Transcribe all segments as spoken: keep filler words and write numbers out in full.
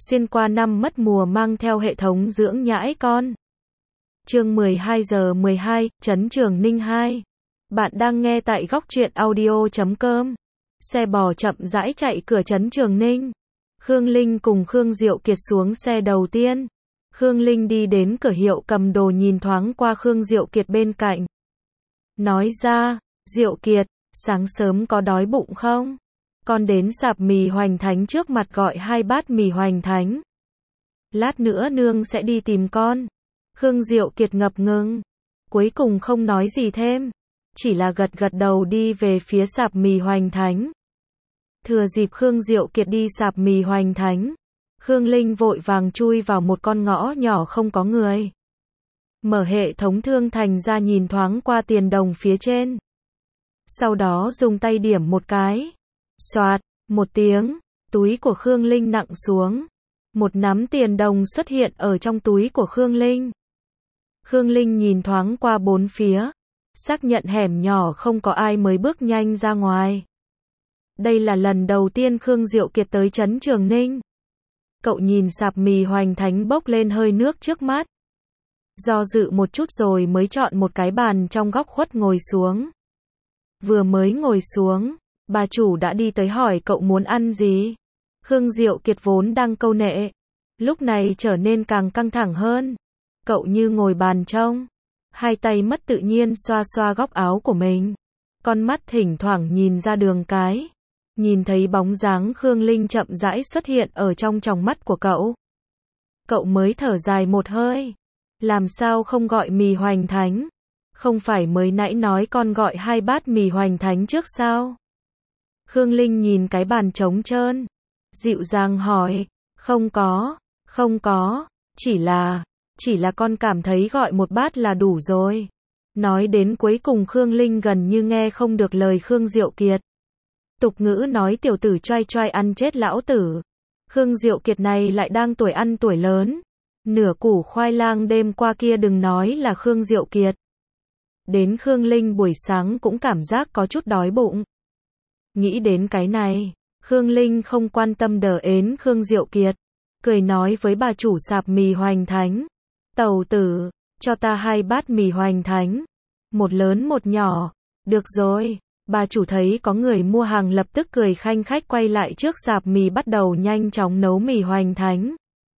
xuyên qua năm mất mùa mang theo hệ thống dưỡng nhãi con. Chương mười hai giờ mười hai, Trấn Trường Ninh hai. Bạn đang nghe tại góc truyện audio chấm com. Xe bò chậm rãi chạy cửa Trấn Trường Ninh. Khương Linh cùng Khương Diệu Kiệt xuống xe đầu tiên. Khương Linh đi đến cửa hiệu cầm đồ nhìn thoáng qua Khương Diệu Kiệt bên cạnh. Nói ra, Diệu Kiệt, sáng sớm có đói bụng không? Con đến sạp mì Hoành Thánh trước mặt gọi hai bát mì Hoành Thánh. Lát nữa nương sẽ đi tìm con. Khương Diệu Kiệt ngập ngừng. Cuối cùng không nói gì thêm. Chỉ là gật gật đầu đi về phía sạp mì Hoành Thánh. Thừa dịp Khương Diệu Kiệt đi sạp mì Hoành Thánh, Khương Linh vội vàng chui vào một con ngõ nhỏ không có người. Mở hệ thống thương thành ra nhìn thoáng qua tiền đồng phía trên. Sau đó dùng tay điểm một cái. Xoạt, một tiếng, túi của Khương Linh nặng xuống. Một nắm tiền đồng xuất hiện ở trong túi của Khương Linh. Khương Linh nhìn thoáng qua bốn phía, xác nhận hẻm nhỏ không có ai mới bước nhanh ra ngoài. Đây là lần đầu tiên Khương Diệu Kiệt tới Trấn Trường Ninh. Cậu nhìn sạp mì Hoành Thánh bốc lên hơi nước trước mắt. Do dự một chút rồi mới chọn một cái bàn trong góc khuất ngồi xuống. Vừa mới ngồi xuống, bà chủ đã đi tới hỏi cậu muốn ăn gì. Khương Diệu Kiệt vốn đang câu nệ, lúc này trở nên càng căng thẳng hơn. Cậu như ngồi bàn trông, hai tay mất tự nhiên xoa xoa góc áo của mình. Con mắt thỉnh thoảng nhìn ra đường cái. Nhìn thấy bóng dáng Khương Linh chậm rãi xuất hiện ở trong tròng mắt của cậu. Cậu mới thở dài một hơi. Làm sao không gọi mì Hoành Thánh? Không phải mới nãy nói con gọi hai bát mì Hoành Thánh trước sao? Khương Linh nhìn cái bàn trống trơn, dịu dàng hỏi. Không có, không có, chỉ là, chỉ là con cảm thấy gọi một bát là đủ rồi. Nói đến cuối cùng Khương Linh gần như nghe không được lời Khương Diệu Kiệt. Tục ngữ nói tiểu tử choai choai ăn chết lão tử. Khương Diệu Kiệt này lại đang tuổi ăn tuổi lớn. Nửa củ khoai lang đêm qua kia đừng nói là Khương Diệu Kiệt. Đến Khương Linh buổi sáng cũng cảm giác có chút đói bụng. Nghĩ đến cái này, Khương Linh không quan tâm đờ ến Khương Diệu Kiệt. Cười nói với bà chủ sạp mì Hoành Thánh. Tàu tử, cho ta hai bát mì Hoành Thánh. Một lớn một nhỏ. Được rồi. Bà chủ thấy có người mua hàng lập tức cười khanh khách quay lại trước sạp mì bắt đầu nhanh chóng nấu mì Hoành Thánh.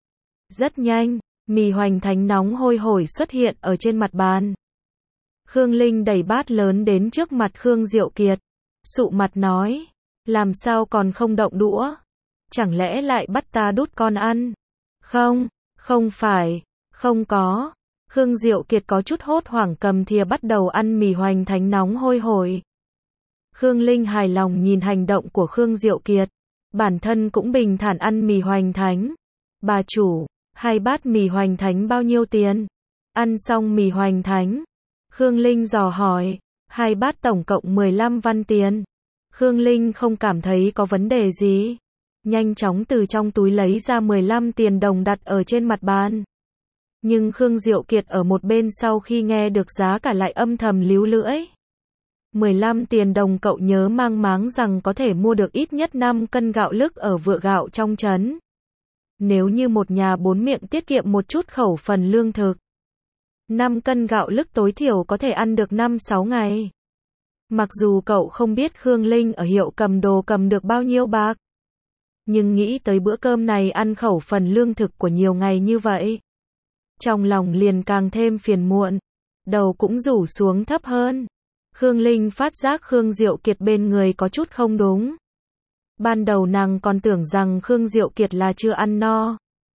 Rất nhanh, mì Hoành Thánh nóng hôi hổi xuất hiện ở trên mặt bàn. Khương Linh đẩy bát lớn đến trước mặt Khương Diệu Kiệt. Sụ mặt nói, làm sao còn không động đũa? Chẳng lẽ lại bắt ta đút con ăn? Không, không phải, không có. Khương Diệu Kiệt có chút hốt hoảng cầm thìa bắt đầu ăn mì Hoành Thánh nóng hôi hổi. Khương Linh hài lòng nhìn hành động của Khương Diệu Kiệt. Bản thân cũng bình thản ăn mì Hoành Thánh. Bà chủ, hai bát mì Hoành Thánh bao nhiêu tiền? Ăn xong mì Hoành Thánh, Khương Linh dò hỏi. Hai bát tổng cộng mười lăm văn tiền. Khương Linh không cảm thấy có vấn đề gì. Nhanh chóng từ trong túi lấy ra mười lăm tiền đồng đặt ở trên mặt bàn. Nhưng Khương Diệu Kiệt ở một bên sau khi nghe được giá cả lại âm thầm líu lưỡi. mười lăm tiền đồng cậu nhớ mang máng rằng có thể mua được ít nhất năm cân gạo lứt ở vựa gạo trong trấn. Nếu như một nhà bốn miệng tiết kiệm một chút khẩu phần lương thực, năm cân gạo lứt tối thiểu có thể ăn được năm sáu ngày. Mặc dù cậu không biết Khương Linh ở hiệu cầm đồ cầm được bao nhiêu bạc, nhưng nghĩ tới bữa cơm này ăn khẩu phần lương thực của nhiều ngày như vậy, trong lòng liền càng thêm phiền muộn, đầu cũng rủ xuống thấp hơn. Khương Linh phát giác Khương Diệu Kiệt bên người có chút không đúng. Ban đầu nàng còn tưởng rằng Khương Diệu Kiệt là chưa ăn no.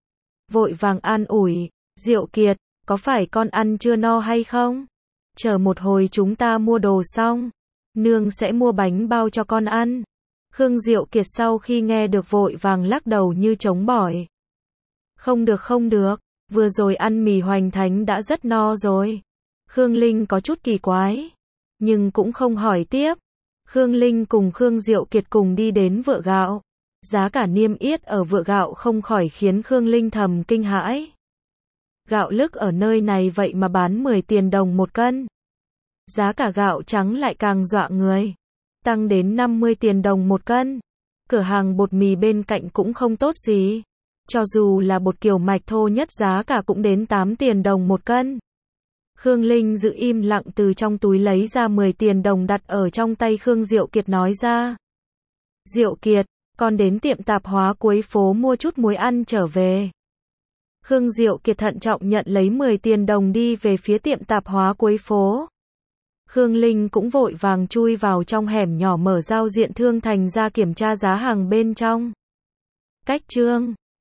Vội vàng an ủi, Diệu Kiệt, có phải con ăn chưa no hay không? Chờ một hồi chúng ta mua đồ xong, nương sẽ mua bánh bao cho con ăn. Khương Diệu Kiệt sau khi nghe được vội vàng lắc đầu như trống bỏi. Không được không được, vừa rồi ăn mì Hoành Thánh đã rất no rồi. Khương Linh có chút kỳ quái, nhưng cũng không hỏi tiếp. Khương Linh cùng Khương Diệu Kiệt cùng đi đến vựa gạo. Giá cả niêm yết ở vựa gạo không khỏi khiến Khương Linh thầm kinh hãi. Gạo lứt ở nơi này vậy mà bán mười tiền đồng một cân. Giá cả gạo trắng lại càng dọa người, tăng đến năm mươi tiền đồng một cân. Cửa hàng bột mì bên cạnh cũng không tốt gì. Cho dù là bột kiểu mạch thô nhất giá cả cũng đến tám tiền đồng một cân. Khương Linh giữ im lặng từ trong túi lấy ra mười tiền đồng đặt ở trong tay Khương Diệu Kiệt nói ra. Diệu Kiệt, con đến tiệm tạp hóa cuối phố mua chút muối ăn trở về. Khương Diệu Kiệt thận trọng nhận lấy mười tiền đồng đi về phía tiệm tạp hóa cuối phố. Khương Linh cũng vội vàng chui vào trong hẻm nhỏ mở giao diện thương thành ra kiểm tra giá hàng bên trong. Cách chương